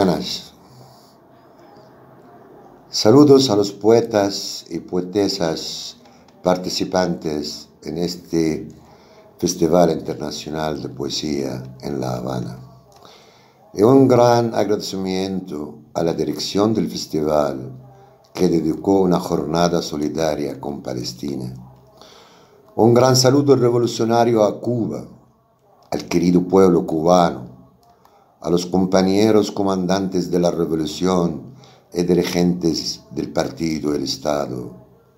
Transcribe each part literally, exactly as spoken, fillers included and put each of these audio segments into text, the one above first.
Buenas. Saludos a los poetas y poetesas participantes en este Festival Internacional de Poesía en La Habana. Y un gran agradecimiento a la dirección del festival que dedicó una jornada solidaria con Palestina. Un gran saludo revolucionario a Cuba, al querido pueblo cubano, a los compañeros comandantes de la revolución y dirigentes del partido y del Estado.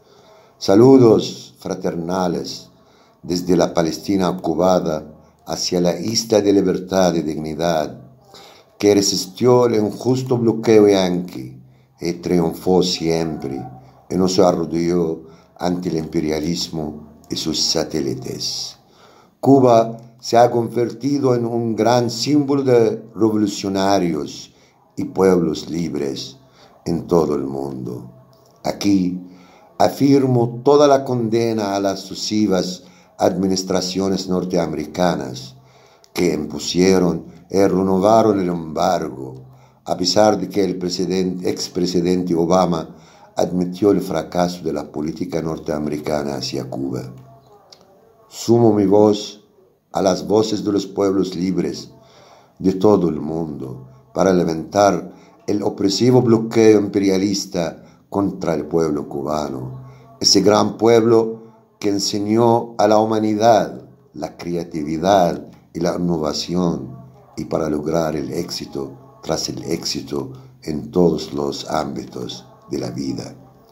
Saludos fraternales desde la Palestina ocupada hacia la isla de libertad y dignidad que resistió el injusto bloqueo yanqui y triunfó siempre y no se arrodilló ante el imperialismo y sus satélites. Cuba se ha convertido en un gran símbolo de revolucionarios y pueblos libres en todo el mundo. Aquí afirmo toda la condena a las sucesivas administraciones norteamericanas que impusieron y renovaron el embargo, a pesar de que el presidente, expresidente Obama admitió el fracaso de la política norteamericana hacia Cuba. Sumo mi voz a las voces de los pueblos libres de todo el mundo para levantar el opresivo bloqueo imperialista contra el pueblo cubano, ese gran pueblo que enseñó a la humanidad la creatividad y la innovación y para lograr el éxito tras el éxito en todos los ámbitos de la vida.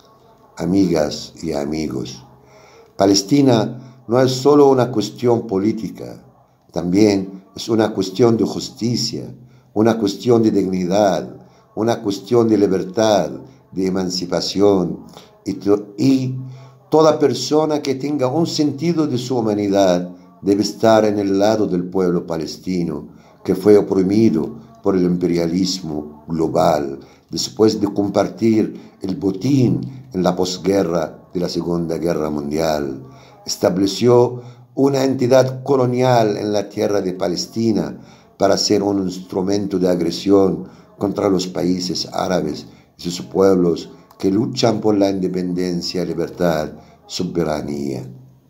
Amigas y amigos, Palestina no es solo una cuestión política, también es una cuestión de justicia, una cuestión de dignidad, una cuestión de libertad, de emancipación y, to- y toda persona que tenga un sentido de su humanidad debe estar en el lado del pueblo palestino que fue oprimido por el imperialismo global después de compartir el botín en la posguerra de la Segunda Guerra Mundial. Estableció una entidad colonial en la tierra de Palestina para ser un instrumento de agresión contra los países árabes y sus pueblos que luchan por la independencia, libertad, soberanía.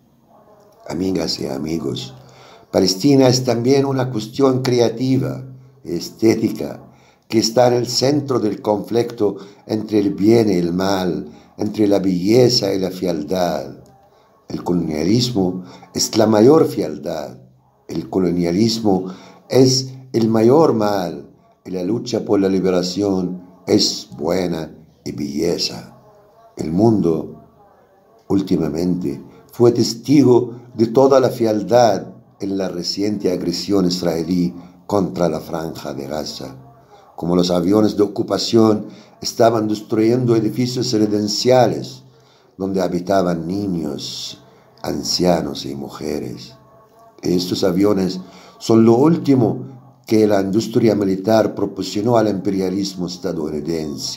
Amigas y amigos, Palestina es también una cuestión creativa, estética, que está en el centro del conflicto entre el bien y el mal, entre la belleza y la fealdad. El colonialismo es la mayor fealdad, el colonialismo es el mayor mal, y la lucha por la liberación es buena y belleza. El mundo, últimamente, fue testigo de toda la fealdad en la reciente agresión israelí contra la Franja de Gaza, como los aviones de ocupación estaban destruyendo edificios residenciales donde habitaban niños, ancianos y mujeres. Estos aviones son lo último que la industria militar proporcionó al imperialismo estadounidense.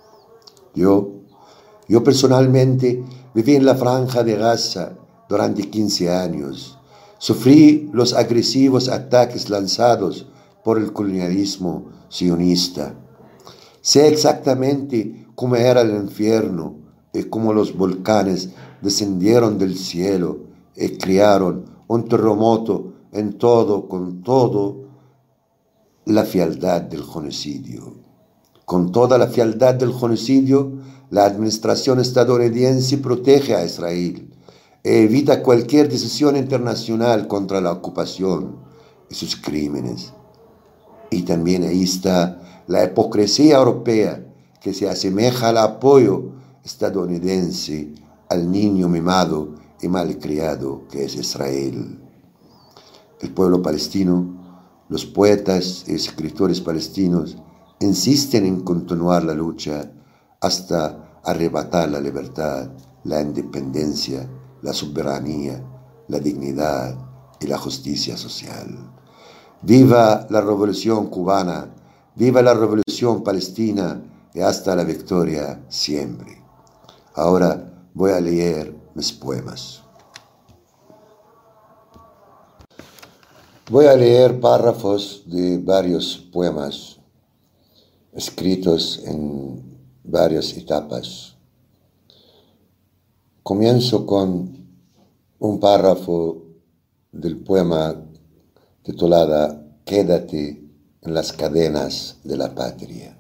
Yo, yo personalmente viví en la Franja de Gaza durante quince años. Sufrí los agresivos ataques lanzados por el colonialismo sionista. Sé exactamente cómo era el infierno y cómo los volcanes descendieron del cielo y crearon un terremoto en todo, con todo la fealdad del genocidio. Con toda la fealdad del genocidio, la administración estadounidense protege a Israel e evita cualquier decisión internacional contra la ocupación y sus crímenes. Y también ahí está la hipocresía europea que se asemeja al apoyo estadounidense al niño mimado y malcriado que es Israel. El pueblo palestino, los poetas y escritores palestinos insisten en continuar la lucha hasta arrebatar la libertad, la independencia, la soberanía, la dignidad y la justicia social. Viva la revolución cubana, viva la revolución palestina y hasta la victoria siempre. Ahora voy a leer mis poemas. Voy a leer párrafos de varios poemas escritos en varias etapas. Comienzo con un párrafo del poema titulado Quédate en las cadenas de la patria.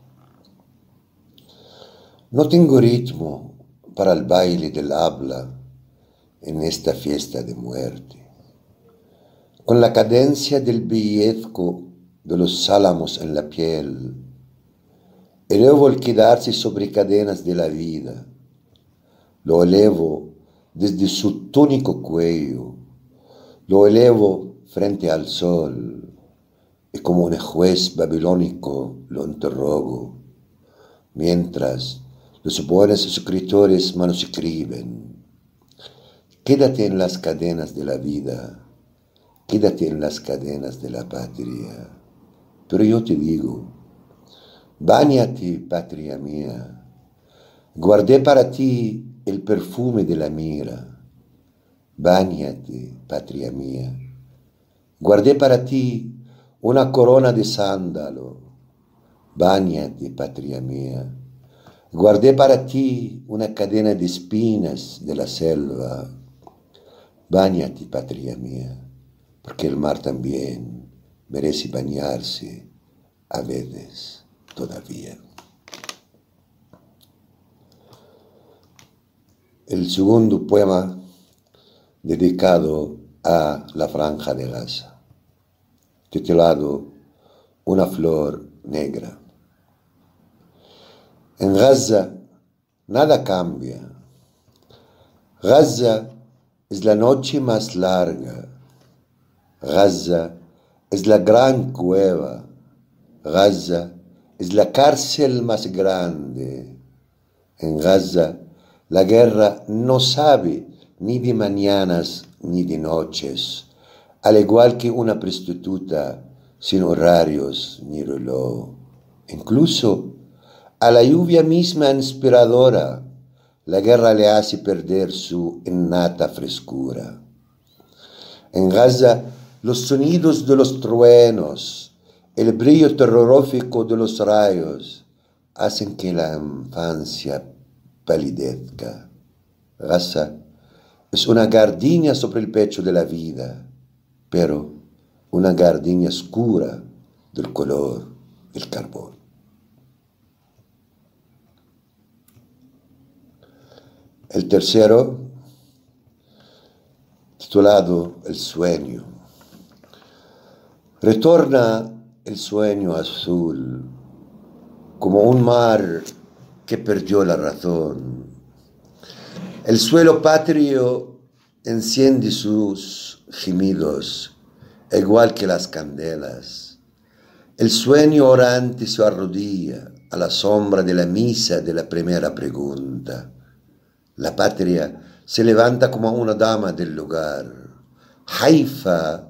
No tengo ritmo para el baile del habla en esta fiesta de muerte. Con la cadencia del pellizco de los álamos en la piel, elevo el quedarse sobre cadenas de la vida. Lo elevo desde su tónico cuello, lo elevo frente al sol, y como un juez babilónico lo interrogo, mientras los buenos escritores manuscriben. Quédate en las cadenas de la vida, quédate en las cadenas de la patria. Pero yo te digo, báñate, patria mía, guardé para ti el perfume de la mira. Báñate, patria mía, guardé para ti una corona de sándalo. Báñate, patria mía, guardé para ti una cadena de espinas de la selva. Báñate, patria mía, porque el mar también merece bañarse a veces todavía. El segundo poema dedicado a la Franja de Gaza, titulado Una flor negra. En Gaza nada cambia. Gaza es la noche más larga. Gaza es la gran cueva. Gaza es la cárcel más grande. En Gaza la guerra no sabe ni de mañanas ni de noches, al igual que una prostituta sin horarios ni reloj. Incluso a la lluvia misma inspiradora, la guerra le hace perder su innata frescura. En Gaza, los sonidos de los truenos, el brillo terrorífico de los rayos, hacen que la infancia palidezca. Gaza es una gardenia sobre el pecho de la vida, pero una gardenia oscura del color del carbón. El tercero, titulado El sueño. Retorna el sueño azul, como un mar que perdió la razón. El suelo patrio enciende sus gemidos, igual que las candelas. El sueño orante se arrodilla a la sombra de la misa de la primera pregunta. La patria se levanta como una dama del lugar. Haifa,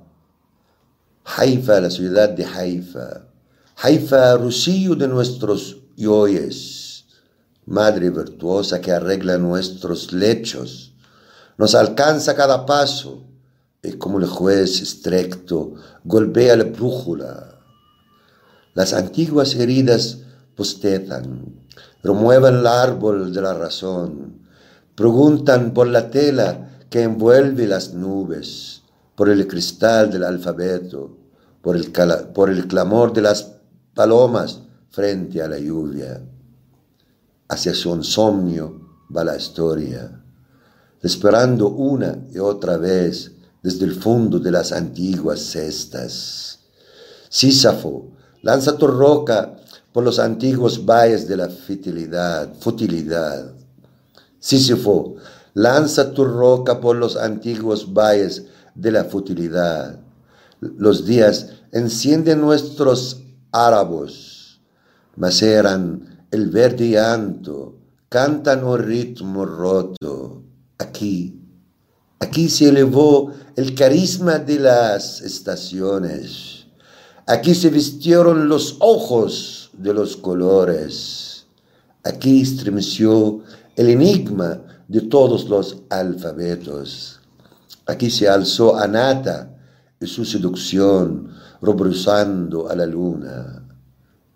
Haifa, la ciudad de Haifa. Haifa, rocío de nuestros yoes. Madre virtuosa que arregla nuestros lechos. Nos alcanza cada paso y como el juez estricto golpea la brújula. Las antiguas heridas bostezan, remueven el árbol de la razón. Preguntan por la tela que envuelve las nubes, por el cristal del alfabeto, por el, por el clamor de las palomas frente a la lluvia. Hacia su insomnio va la historia, esperando una y otra vez desde el fondo de las antiguas cestas. Sísafo, lanza tu roca por los antiguos valles de la futilidad, futilidad. Sísifo, lanza tu roca por los antiguos valles de la futilidad. Los días encienden nuestros árabos, maceran el verde llanto, cantan un ritmo roto. Aquí, aquí se elevó el carisma de las estaciones. Aquí se vistieron los ojos de los colores. Aquí estremeció el enigma de todos los alfabetos. Aquí se alzó Anata y su seducción, rebruzando a la luna.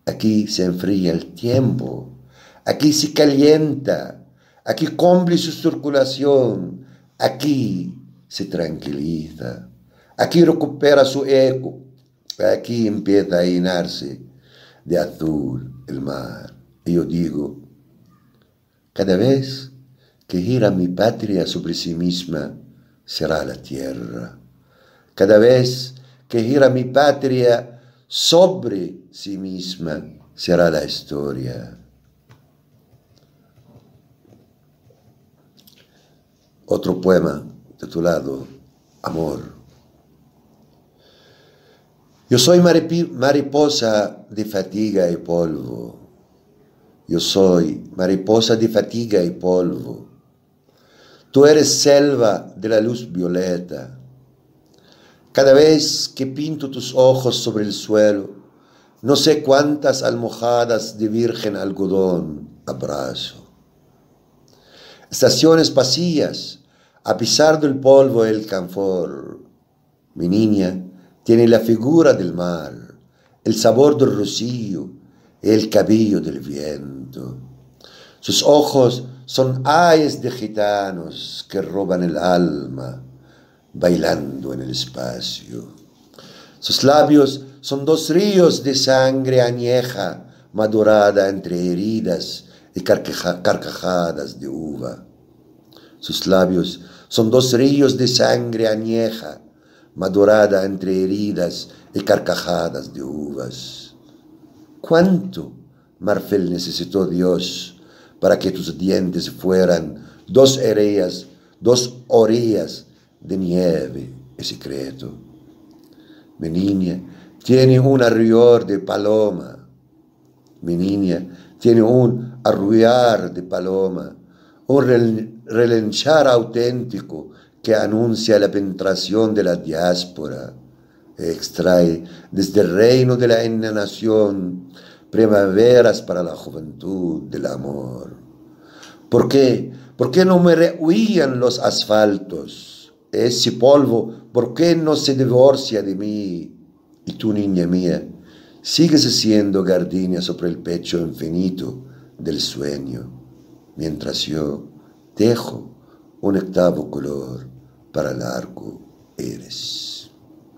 aquí se enfría el tiempo, aquí se calienta, aquí cumple su circulación, aquí se tranquiliza, aquí recupera su eco, aquí empieza a llenarse de azul el mar. Y yo digo, cada vez que gira mi patria sobre sí misma, será la tierra. Cada vez que gira mi patria sobre sí misma, será la historia. Otro poema titulado Amor. Yo soy mariposa de fatiga y polvo. Yo soy mariposa de fatiga y polvo. Tú eres selva de la luz violeta. Cada vez que pinto tus ojos sobre el suelo, no sé cuántas almohadas de virgen algodón abrazo. Estaciones vacías, a pesar del polvo y el canfor. Mi niña tiene la figura del mar, el sabor del rocío y el cabello del viento. Sus ojos son ayes de gitanos que roban el alma, bailando en el espacio. Sus labios son dos ríos de sangre añeja, madurada entre heridas y carcaja, carcajadas de uva. Sus labios son dos ríos de sangre añeja, madurada entre heridas y carcajadas de uvas. ¿Cuánto marfil necesitó Dios para que tus dientes fueran dos orillas, dos orillas de nieve y secreto? Mi niña tiene un arrullar de paloma. Mi niña tiene un arrullar de paloma, un relinchar auténtico que anuncia la penetración de la diáspora y extrae desde el reino de la enajenación primaveras para la juventud del amor. ¿Por qué? ¿Por qué no me rehuían los asfaltos? Ese polvo, ¿por qué no se divorcia de mí? Y tú, niña mía, sigues siendo gardenia sobre el pecho infinito del sueño, mientras yo dejo un octavo color para el arco eres.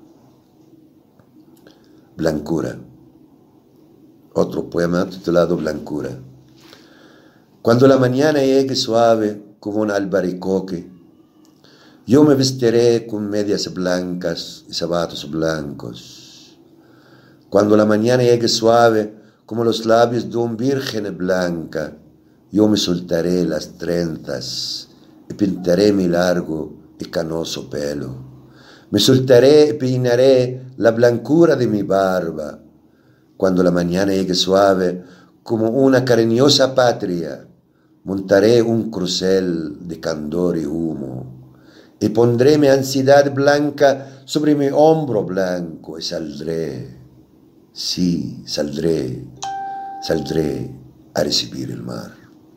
Blancura. Otro poema titulado Blancura. Cuando la mañana llegue suave como un albaricoque, yo me vestiré con medias blancas y zapatos blancos. Cuando la mañana llegue suave como los labios de un virgen blanca, yo me soltaré las trenzas y pintaré mi largo y canoso pelo. Me soltaré y peinaré la blancura de mi barba. Cuando la mañana llegue suave como una cariñosa patria, montaré un corcel de candor y humo y pondré mi ansiedad blanca sobre mi hombro blanco y saldré, sí, saldré, saldré a recibir el mar.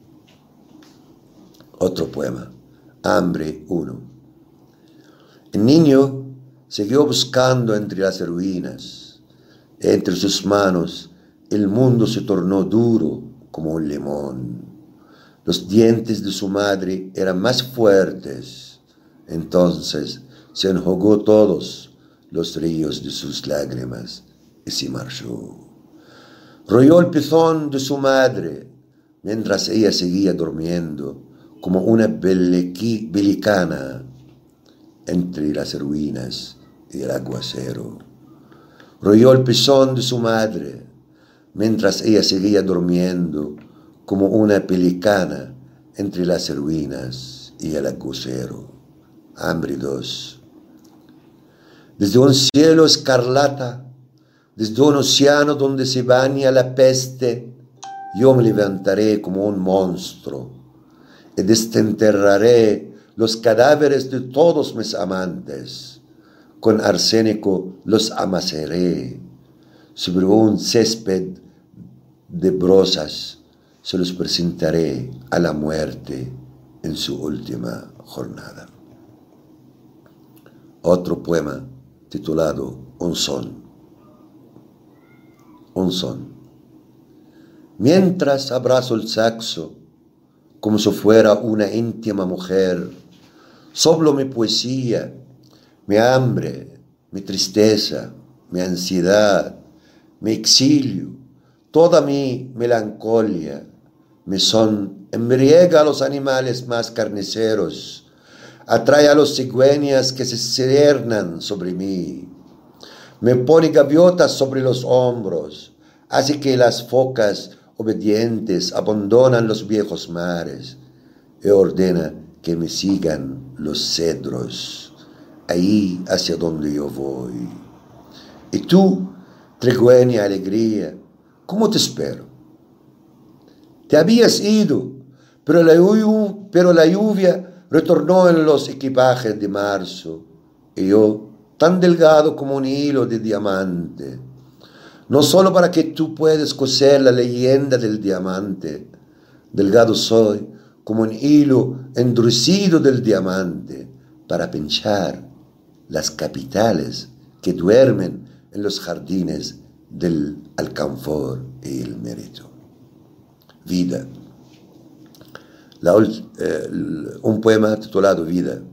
Otro poema, Hambre uno. El niño siguió buscando entre las ruinas. Entre sus manos el mundo se tornó duro como un limón. Los dientes de su madre eran más fuertes. Entonces se enjugó todos los ríos de sus lágrimas y se marchó. Royó el pezón de su madre mientras ella seguía durmiendo como una belicana entre las ruinas y el aguacero. Royó el pezón de su madre mientras ella seguía durmiendo como una pelicana entre las ruinas y el aguacero. Hambre dos. Desde un cielo escarlata, desde un océano donde se baña la peste, yo me levantaré como un monstruo y desenterraré los cadáveres de todos mis amantes. Con arsénico los amasaré. Sobre un césped de brozas se los presentaré a la muerte en su última jornada. Otro poema titulado Un son. Un son. Mientras abrazo el saxo como si fuera una íntima mujer, soplo mi poesía, mi hambre, mi tristeza, mi ansiedad, mi exilio, toda mi melancolía, mi son embriaga a los animales más carniceros, atrae a los cigüeñas que se ciernan sobre mí, me pone gaviotas sobre los hombros, hace que las focas obedientes abandonan los viejos mares y ordena que me sigan los cedros, ahí hacia donde yo voy. Y tú, trigueña alegría, ¿cómo te espero? Te habías ido, pero la, llu- pero la lluvia retornó en los equipajes de marzo, y yo, tan delgado como un hilo de diamante, no solo para que tú puedas coser la leyenda del diamante, delgado soy como un hilo endurecido del diamante, para pinchar las capitales que duermen en los jardines del alcanfor y el mérito. Vida. La ul- eh, un poema titulado Vida.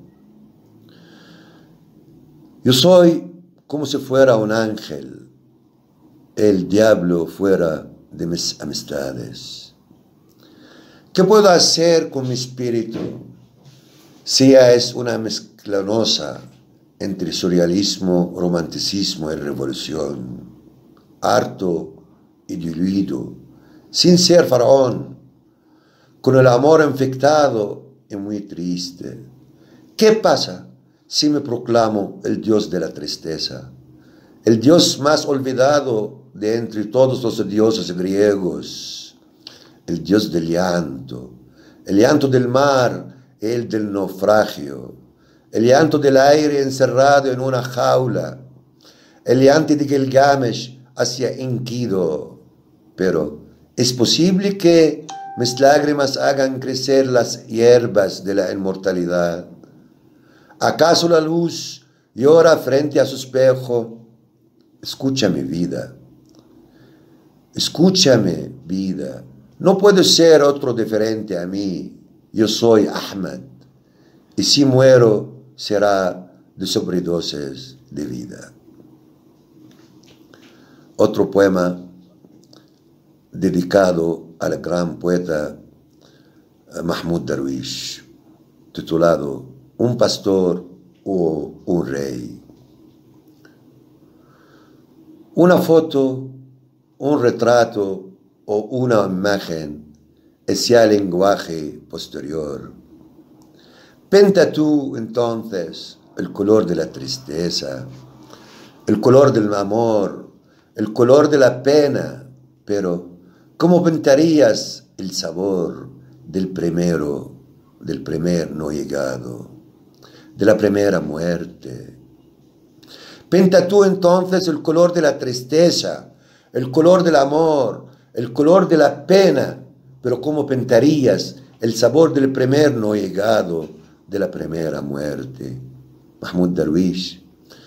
Yo soy como si fuera un ángel, el diablo fuera de mis amistades. ¿Qué puedo hacer con mi espíritu si es una mezclanosa entre surrealismo, romanticismo y revolución, harto y diluido, sin ser faraón, con el amor infectado y muy triste? ¿Qué pasa si me proclamo el dios de la tristeza, el dios más olvidado de entre todos los dioses griegos, el dios del llanto, el llanto del mar y el del naufragio, el llanto del aire encerrado en una jaula, el llanto de Gilgamesh hacia Enkidu? Pero es posible que mis lágrimas hagan crecer las hierbas de la inmortalidad. ¿Acaso la luz llora frente a su espejo? Escúchame, vida. Escúchame, vida. No puedo ser otro diferente a mí. Yo soy Ahmed. Y si muero, será de sobredosis de vida. Otro poema dedicado al gran poeta Mahmoud Darwish, titulado Un pastor o un rey. Una foto, un retrato o una imagen es ya lenguaje posterior. Pinta tú entonces el color de la tristeza, el color del amor, el color de la pena, pero ¿cómo pintarías el sabor del primero, del primer no llegado, de la primera muerte? Pinta tú entonces el color de la tristeza, el color del amor, el color de la pena, pero ¿cómo pintarías el sabor del primer no llegado, de la primera muerte? Mahmoud Darwish,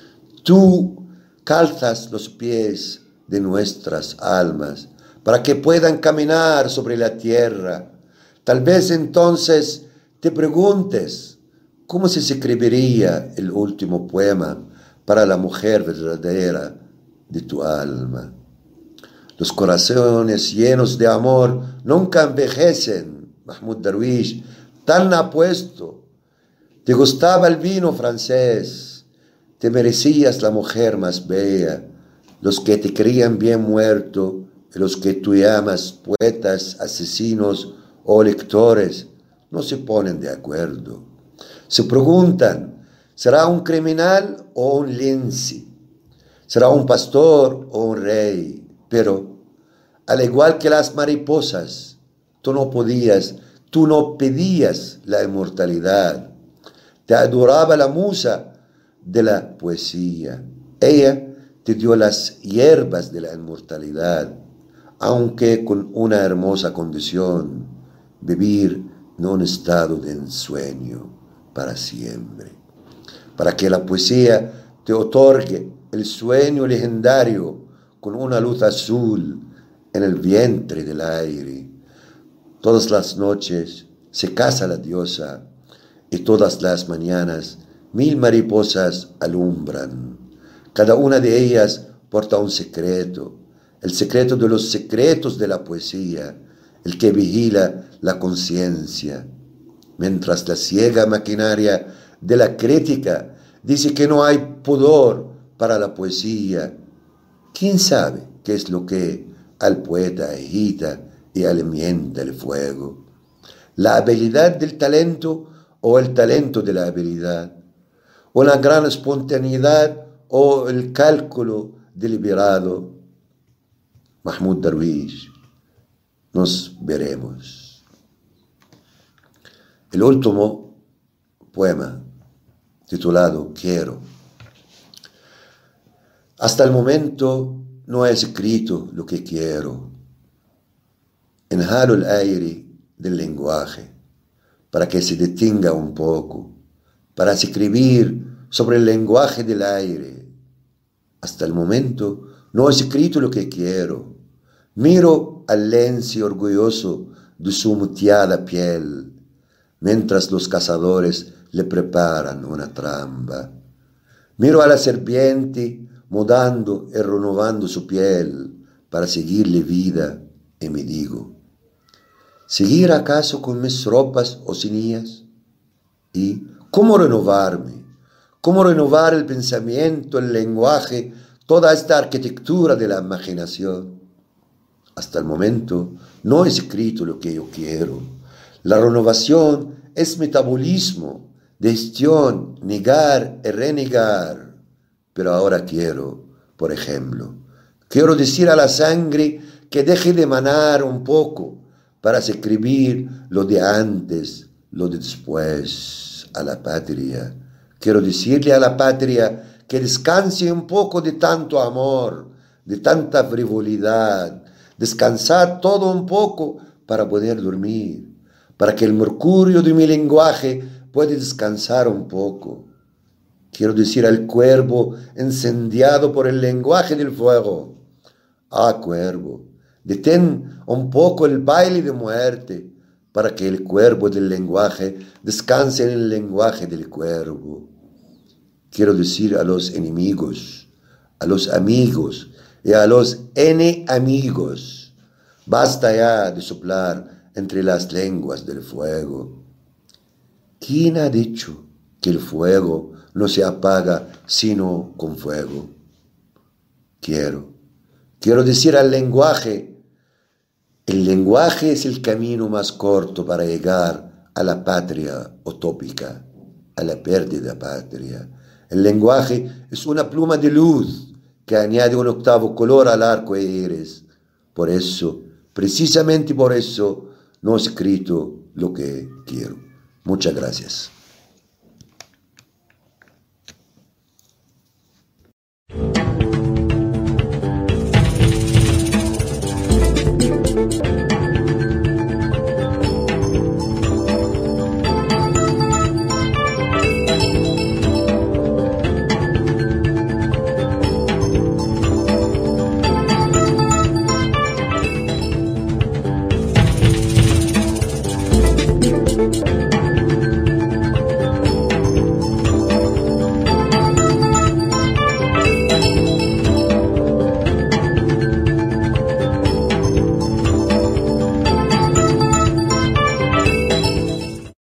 tú calzas los pies de nuestras almas para que puedan caminar sobre la tierra. Tal vez entonces te preguntes cómo se escribiría el último poema para la mujer verdadera de tu alma. Los corazones llenos de amor nunca envejecen. Mahmoud Darwish, tan apuesto. Te gustaba el vino francés, te merecías la mujer más bella, los que te creían bien muerto y los que tú llamas poetas, asesinos o lectores, no se ponen de acuerdo. Se preguntan, ¿será un criminal o un lince? ¿Será un pastor o un rey? Pero, al igual que las mariposas, tú no podías, tú no pedías la inmortalidad. Te adoraba la musa de la poesía. Ella te dio las hierbas de la inmortalidad, aunque con una hermosa condición: vivir en un estado de ensueño para siempre, para que la poesía te otorgue el sueño legendario con una luz azul en el vientre del aire. Todas las noches se casa la diosa y todas las mañanas mil mariposas alumbran. Cada una de ellas porta un secreto, el secreto de los secretos de la poesía, el que vigila la conciencia, mientras la ciega maquinaria de la crítica dice que no hay pudor para la poesía. ¿Quién sabe qué es lo que al poeta agita y alimenta el fuego? ¿La habilidad del talento o el talento de la habilidad? ¿O la gran espontaneidad o el cálculo deliberado? Mahmoud Darwish. Nos veremos. El último poema, titulado Quiero. Hasta el momento no he escrito lo que quiero. Inhalo el aire del lenguaje para que se detenga un poco, para escribir sobre el lenguaje del aire. Hasta el momento no he escrito lo que quiero. Miro al lenzi orgulloso de su muteada piel, mientras los cazadores le preparan una trampa. Miro a la serpiente mudando y renovando su piel para seguirle vida y me digo, ¿seguir acaso con mis ropas o sin ellas? ¿Y cómo renovarme? ¿Cómo renovar el pensamiento, el lenguaje, toda esta arquitectura de la imaginación? Hasta el momento no he escrito lo que yo quiero. La renovación es metabolismo, digestión, negar y renegar. Pero ahora quiero, por ejemplo, quiero decir a la sangre que deje de manar un poco para escribir lo de antes, lo de después, a la patria. Quiero decirle a la patria que descanse un poco de tanto amor, de tanta frivolidad, descansar todo un poco para poder dormir, para que el mercurio de mi lenguaje pueda descansar un poco. Quiero decir al cuervo incendiado por el lenguaje del fuego, ah, cuervo, detén un poco el baile de muerte para que el cuervo del lenguaje descanse en el lenguaje del cuervo. Quiero decir a los enemigos, a los amigos y a los enemigos, basta ya de soplar entre las lenguas del fuego. ¿Quién ha dicho que el fuego no se apaga sino con fuego? Quiero, quiero decir al lenguaje, el lenguaje es el camino más corto para llegar a la patria utópica, a la pérdida patria. El lenguaje es una pluma de luz que añade un octavo color al arco iris. Por eso, precisamente por eso, no he escrito lo que quiero. Muchas gracias.